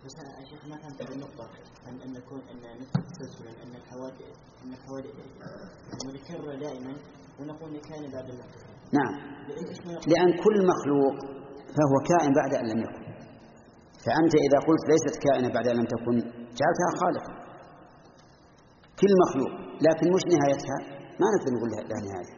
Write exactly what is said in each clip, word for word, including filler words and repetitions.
بس يا شيخ ما كانت النقطة أن أن نكون أن نثبت تسلسلا أن الحوادث أن الحوادث نذكرها دائما ونقول كان بعد الله. نعم، لأن كل مخلوق فهو كائن بعد أن لم يكن، فأنت إذا قلت ليست كائنة بعد أن لم تكن جعلتها خالقة كل مخلوق، لكن مش نهايتها ما نقدر نقول لها نهاية.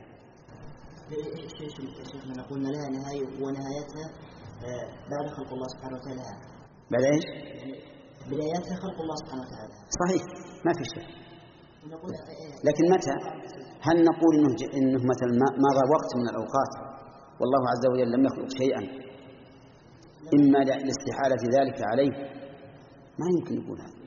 شيخنا نقول لها نهاية ونهايتها بعد خلق الله سبحانه وتعالى. بعد إيش؟ بداياتها خلق الله سبحانه وتعالى. صحيح ما في شيء. لكن متى؟ هل نقول إنه, إنه مثلا مضى وقت من الأوقات والله عز وجل لم يخلق شيئا إما لاستحالة ذلك عليه؟ ما يمكن نقول هذا.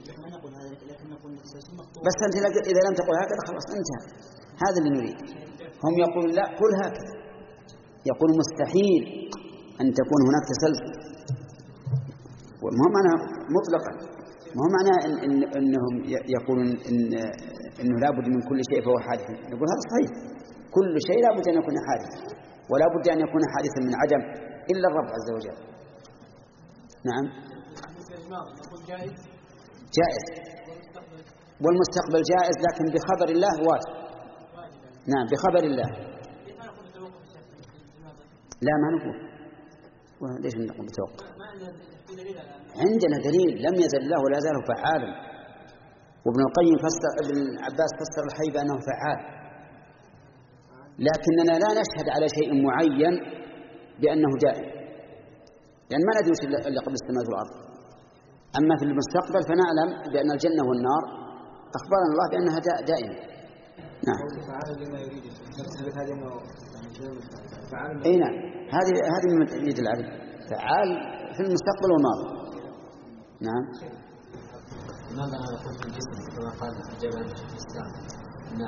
بس أنت إذا لم تقول هكذا خلاص انتهى. هذا اللي نريد. هم يقول لا قل هكذا، يقول مستحيل أن تكون هناك تسلسل، وما هو معنى مطلقا، ما هو معنى إن إن إنهم يقولون إن إنه لا بد من كل شيء فهو حادث. نقول هذا صحيح، كل شيء لا بد أن يكون حادث، ولا بد أن يكون حادثا من عدم إلا الرب عز وجل. نعم جائز، والمستقبل جائز لكن بخبر الله واجب. نعم بخبر الله. لا ما نقول، وليش نقول بتوقع؟ عندنا دليل لم يزل الله ولا زال فعالا، وابن القيم فسر، ابن عباس فسر الحي بأنه فعال، لكننا لا نشهد على شيء معين بأنه دائم، يعني ما ندري إلا قبل السماوات والأرض. أما في المستقبل فنعلم بأن الجنة والنار أخبرنا الله بأنها دائمة. نعم. أي نعم، هذه هذه من يدل عليه فعال في المستقبل والماضي. نعم. ماذا نقول في الجسم كما قال جبل الإسلام أن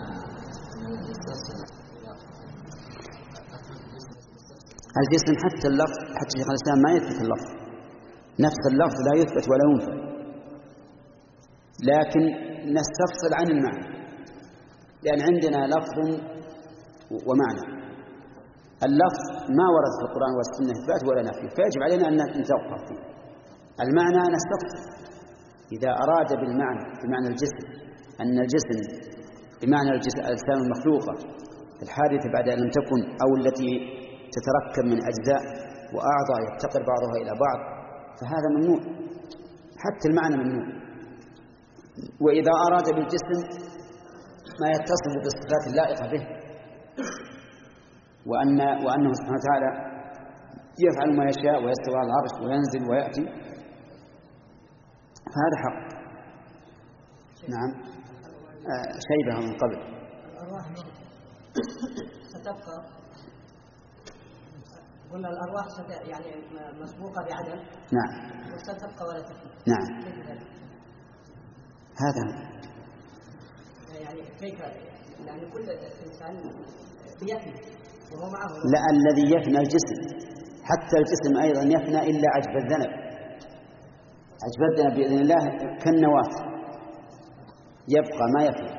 الجسم حتى اللفظ، حتى شيخ الإسلام ما يثبت اللفظ، نفس اللفظ لا يثبت ولا ينفى، لكن نستفصل عن المعنى، لأن عندنا لفظ ومعنى. اللفظ ما ورد في القرآن والسنة إثبات ولا نفي، فيجب علينا أن نتوقف فيه. المعنى نستفصل، إذا أراد بالمعنى بمعنى الجسم أن الجسم بمعنى الأجسام المخلوقة الحادثة بعد أن لم تكن أو التي تتركب من أجزاء وأعضاء يفتقر بعضها إلى بعض، فهذا ممنوع، حتى المعنى ممنوع. وإذا أراد بالجسم ما يتصف بالصفات اللائقة به، وأن وأنه سبحانه وتعالى يفعل ما يشاء ويستوى على العرش وينزل ويأتي، فهذا حق. نعم. آه شيبة من قبل. الأرواح ستبقى، قلنا الأرواح ست يعني مسبوقة بعدم. نعم. وستبقى ولا تفنى. نعم. هذا يعني كيف؟ يعني كل إنسان يفنى وهو معه. لا، الذي يفنى الجسم، حتى الجسم أيضا يفنى إلا عجب الذنب. عجب الذنب بإذن الله كالنواة يبقى ما يفنى،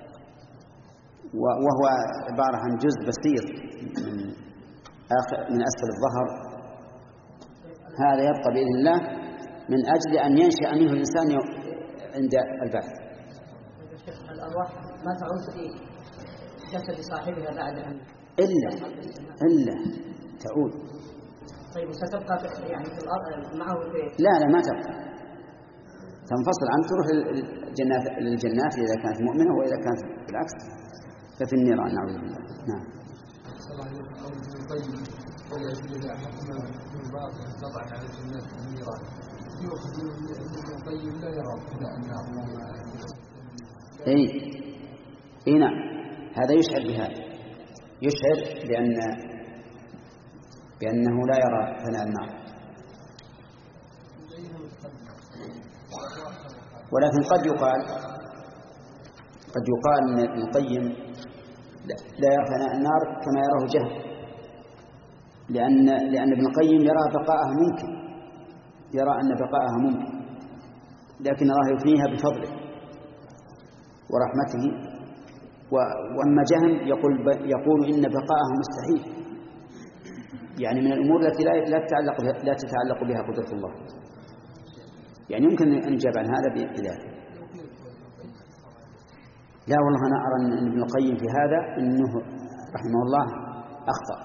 وهو عبارة عن جزء بسيط من آخر من أسفل الظهر، هذا يبقى بإذن الله من أجل أن ينشأ منه الإنسان عند البعث. الأرواح ما تعود في جسد صاحبها بعد أن إلا إلا تعود. طيب ستبقى يعني في الأرض معه في؟ لا لا ما تبقى، تنفصل عنه، تروح للجنات للجنات إذا كانت مؤمنة، وإذا كانت بالعكس ففي النيران نعوذ بالله. نعم. اي اي نعم، هذا يشعر بهذا، يشعر بأن بأنه لا يرى فناء النار، ولكن قد يقال قد يقال ان ابن القيم لا يرى فناء النار كما يراه جهل، لأن لأن ابن القيم يرى بقاءها ممكن، يرى أن بقاءها ممكن، لكن الله يفنيها بفضله ورحمته. وأما جهم يقول يقول إن بقاءها مستحيل، يعني من الأمور التي لا تتعلق بها لا تتعلق بها قدرة الله، يعني يمكن أن يجاب عن هذا بذلك. لا والله أنا أرى أن ابن القيم في هذا أنه رحمه الله أخطأ،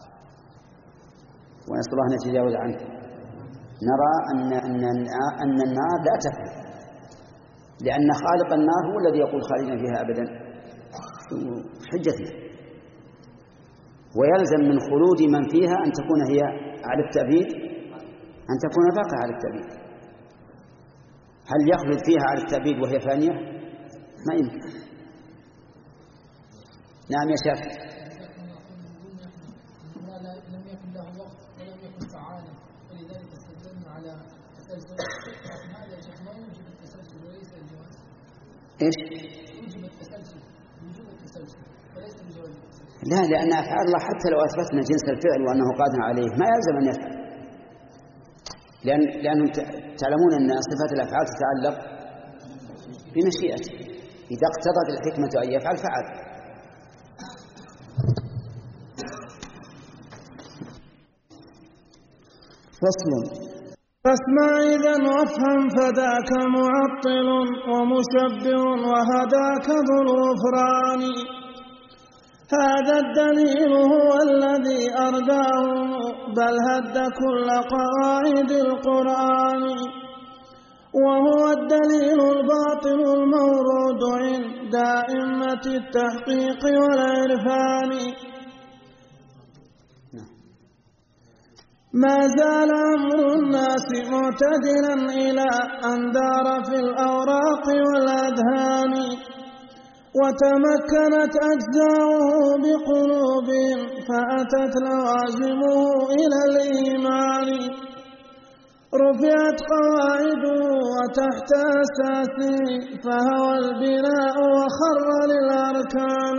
ونسأل الله أن يتجاوز عنه. نرى أن أن أن النار لا تفنى، لأن خالق النار هو الذي يقول خالدين فيها أبدا، حجتنا. ويلزم من خلود من فيها أن تكون هي على التأبيد، أن تكون باقية على التأبيد. هل يخلد فيها على التأبيد وهي فانية؟ ما يمكن. نعم يا شافعي. لم يكن له وقت ولم يكن فعالا، ولذلك استدلنا على التسلسل. هذا يا شيخ ما يوجب التسلسل وليس الجواز. ايش؟ يوجب التسلسل، وجوب التسلسل وليس الجواز. لا، لأن أفعال الله حتى لو أثبتنا جنس الفعل وأنه قادر عليه ما يلزم أن يفعل، لأن لأنهم تعلمون أن صفات الأفعال تتعلق بمشيئته، إذا اقتضت الحكمة أن يفعل فعل. فصل. فاسمع إذن وافهم فذاك معطل ومشبه وهداك ذو الغفران. هذا الدليل هو الذي أرداه بل هد كل قواعد القرآن، وهو الدليل الباطل المورود عند أئمة التحقيق والعرفان. ما زال أمر الناس معتدلا إلى أن دار في الأوراق والأذهان، وتمكنت أجزاؤه بقلوبهم فأتت لوازمه إلى الإيمان. رفعت قواعده وتحت أساسه فهو البناء وخر للأركان.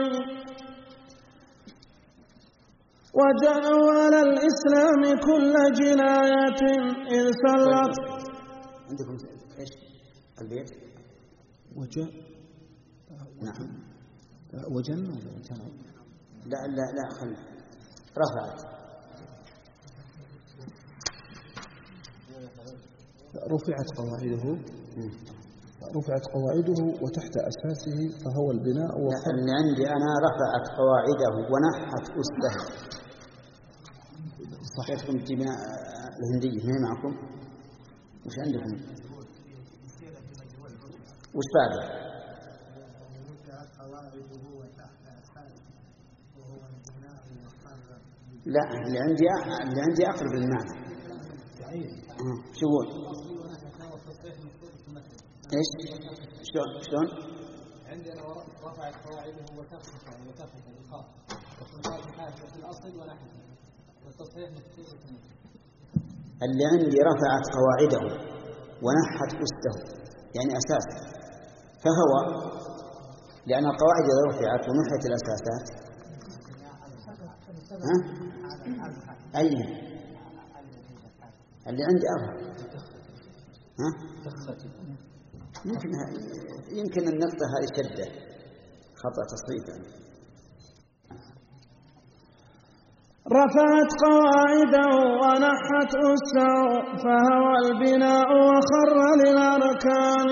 وجاءوا على الإسلام كل جناية إذ سلط. عندكم إيش البيت؟ وجاء. نعم. وجن. لا لا لا خل رفعت. رفعت قواعده. رفعت قواعده وتحت أساسه فهو البناء. اللي عندي أنا رفعت قواعده ونحت أسسه. صحيح. كنت بناء الهندية هنا معكم. وش عندكم؟ وش بعده؟ لا اللي عندي اللي عندي أقرب للمعنى. شو يقول؟ إيش؟ شلون؟ شلون؟ عندنا رفعت قواعده وتخفف وتخفف الخاء وصفات الحاشية في الأصل ونحن والتصحيح نفسه. اللي عندي رفعت قواعده ونحت أسته يعني أساسه، فهو لأن القواعد إذا رفعت ونحت الأساسات ها؟ أي اللي عندي أظهر ها؟ يمكن يمكن النقطة هذه شدة خطأ تصريفا. رفعت قواعده ونحت أسه فهو البناء وخر للأركان.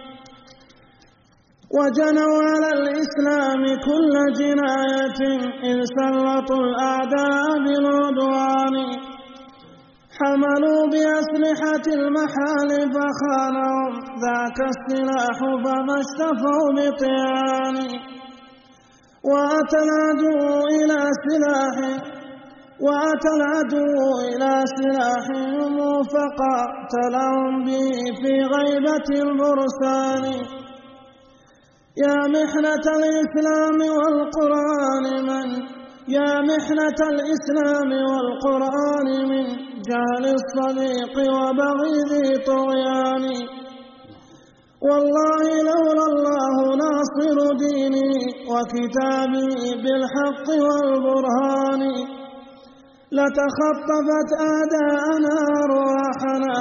وجنوا على الإسلام كل جناية إذ سلطوا الأعداء بالعدوان. حملوا بأسلحة المحال فخانهم ذاك السلاح فما اشتفوا بطيان. وأتى العدو إلى سلاح وأتى العدو إلى سلاحهم فقاتلهم به في غيبة البرسان. يا محنة الإسلام والقرآن من يا محنة الإسلام والقرآن من جهل الصديق وبغي ذي طغيان. والله لولا الله ناصر ديني وكتابي بالحق والبرهان لتخطفت أعداءنا أرواحنا.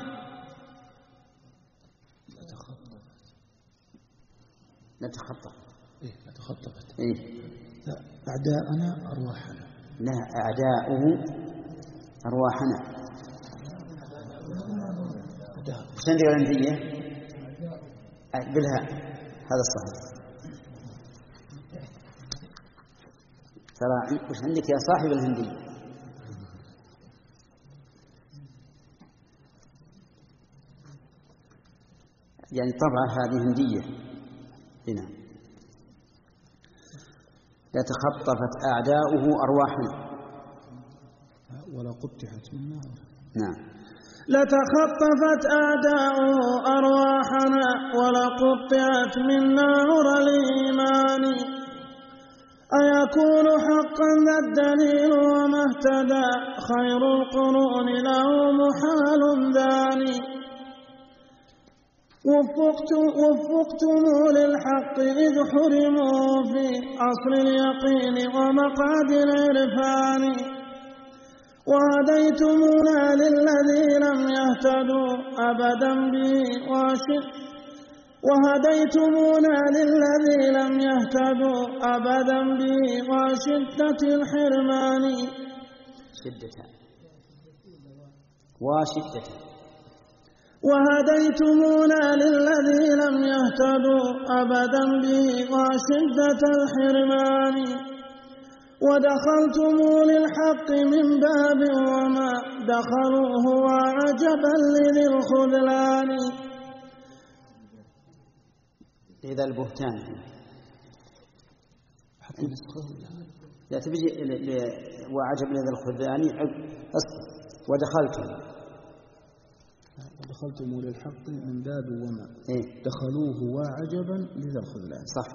لتخطف إيه لتخطفت إيه أعداءنا أرواحنا. لا أعداؤه أرواحنا. وش عندك الهندية؟ بالهاء، هذا الصحيح. ترى وش عندك يا صاحب الهندية؟ يعني طبعا هذه هندية هنا. لتخطفت أعداؤه أرواحنا ولا قطعت من نار. نعم. لتخطفت أعداؤه أرواحنا ولقطعت من نار الإيمان. أيكون حقا ذا الدليل وما اهتدى خير القرون له محال ذاني. وفقتم للحق إذ حرموا في أصل اليقين ومقعد العرفان. وهديتمونا للذي لم يهتدوا أبدا به واشد وهديتمونا للذي لم يهتدوا أبدا به وشدة الحرمان. شدة وشدة. وهديتمونا للذي لم يهتدوا أبدا به وشدة الحرمان. ودخلتم للحق من باب وما دخلوه وعجبا لذي الخذلان. إذا البهتان لا تبجي وعجب لذي الخذلان. ودخلتم ودخلتم للحق من باب وما إيه؟ دخلوه وعجبا لذي الخذلان. صح.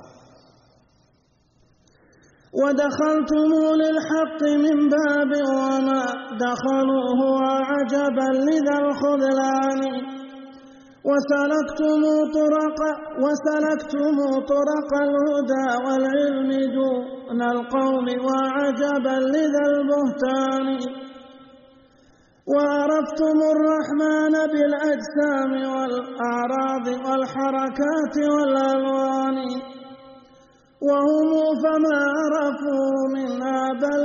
ودخلتم للحق من باب وما دخلوه وعجبا لذا الخذلان. وسلكتم طرق وسلكتم طرق الهدى والعلم دون القوم وعجبا لذا البهتان. وعرفتم الرحمن بالأجسام والأعراض والحركات والألوان. وهم فما عرفوه منها بل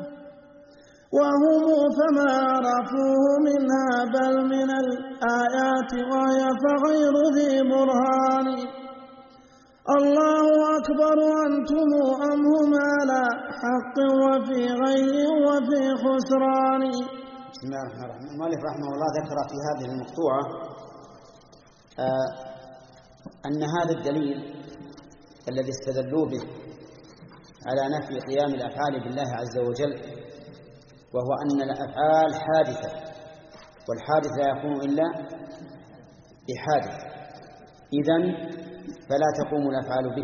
وهم فما عرفوه منها بل من الآيات وهي فغير ذي برهان. الله أكبر أنتم أم هم على حق وفي غي وفي خسران. بسم الله الرحمن الرحيم. المؤلف رحمه الله ذكر في هذه المقطوعة آه أن هذا الدليل الذي استدلوا به على نفي قيام الأفعال بالله عز وجل، وهو أن الأفعال حادثة، والحادث لا يكون إلا بحادث، إذن فلا تقوم الأفعال به.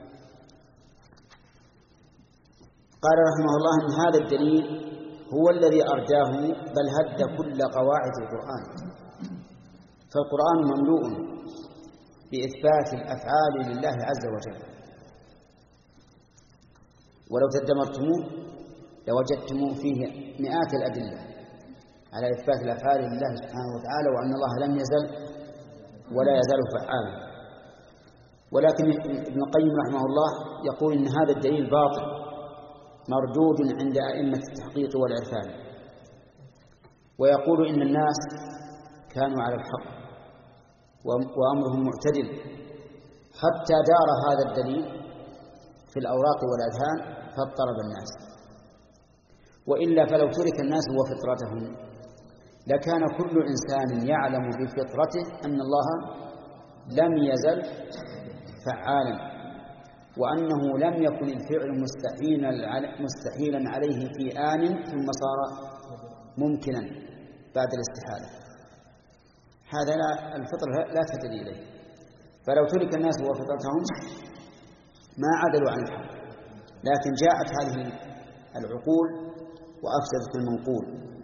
قال رحمه الله أن هذا الدليل هو الذي أرداه بل هد كل قواعد القرآن. فالقرآن مملوء بإثبات الأفعال لله عز وجل، ولو تدمرتموه لوجدتموه فيه مئات الأدلة على إثبات الأفعال لله سبحانه وتعالى، وأن الله لم يزل ولا يزال فعالا. ولكن ابن القيم رحمه الله يقول إن هذا الدليل باطل مردود عند أئمة التحقيق والعرفان، ويقول إن الناس كانوا على الحق وأمرهم معتدل حتى دار هذا الدليل في الأوراق والأذهان فاضطرب الناس، وإلا فلو ترك الناس وفطرتهم لكان كل إنسان يعلم بفطرته أن الله لم يزل فعالا، وأنه لم يكن الفعل مستحيلا مستحيلا عليه في آن ثم صار ممكنا بعد الاستحالة. هذا لا الفطرة لا تهتدي إليه، فلو ترك الناس وفطرتهم ما عدلوا عن الحق، لكن جاءت هذه العقول وأفسدت المنقول.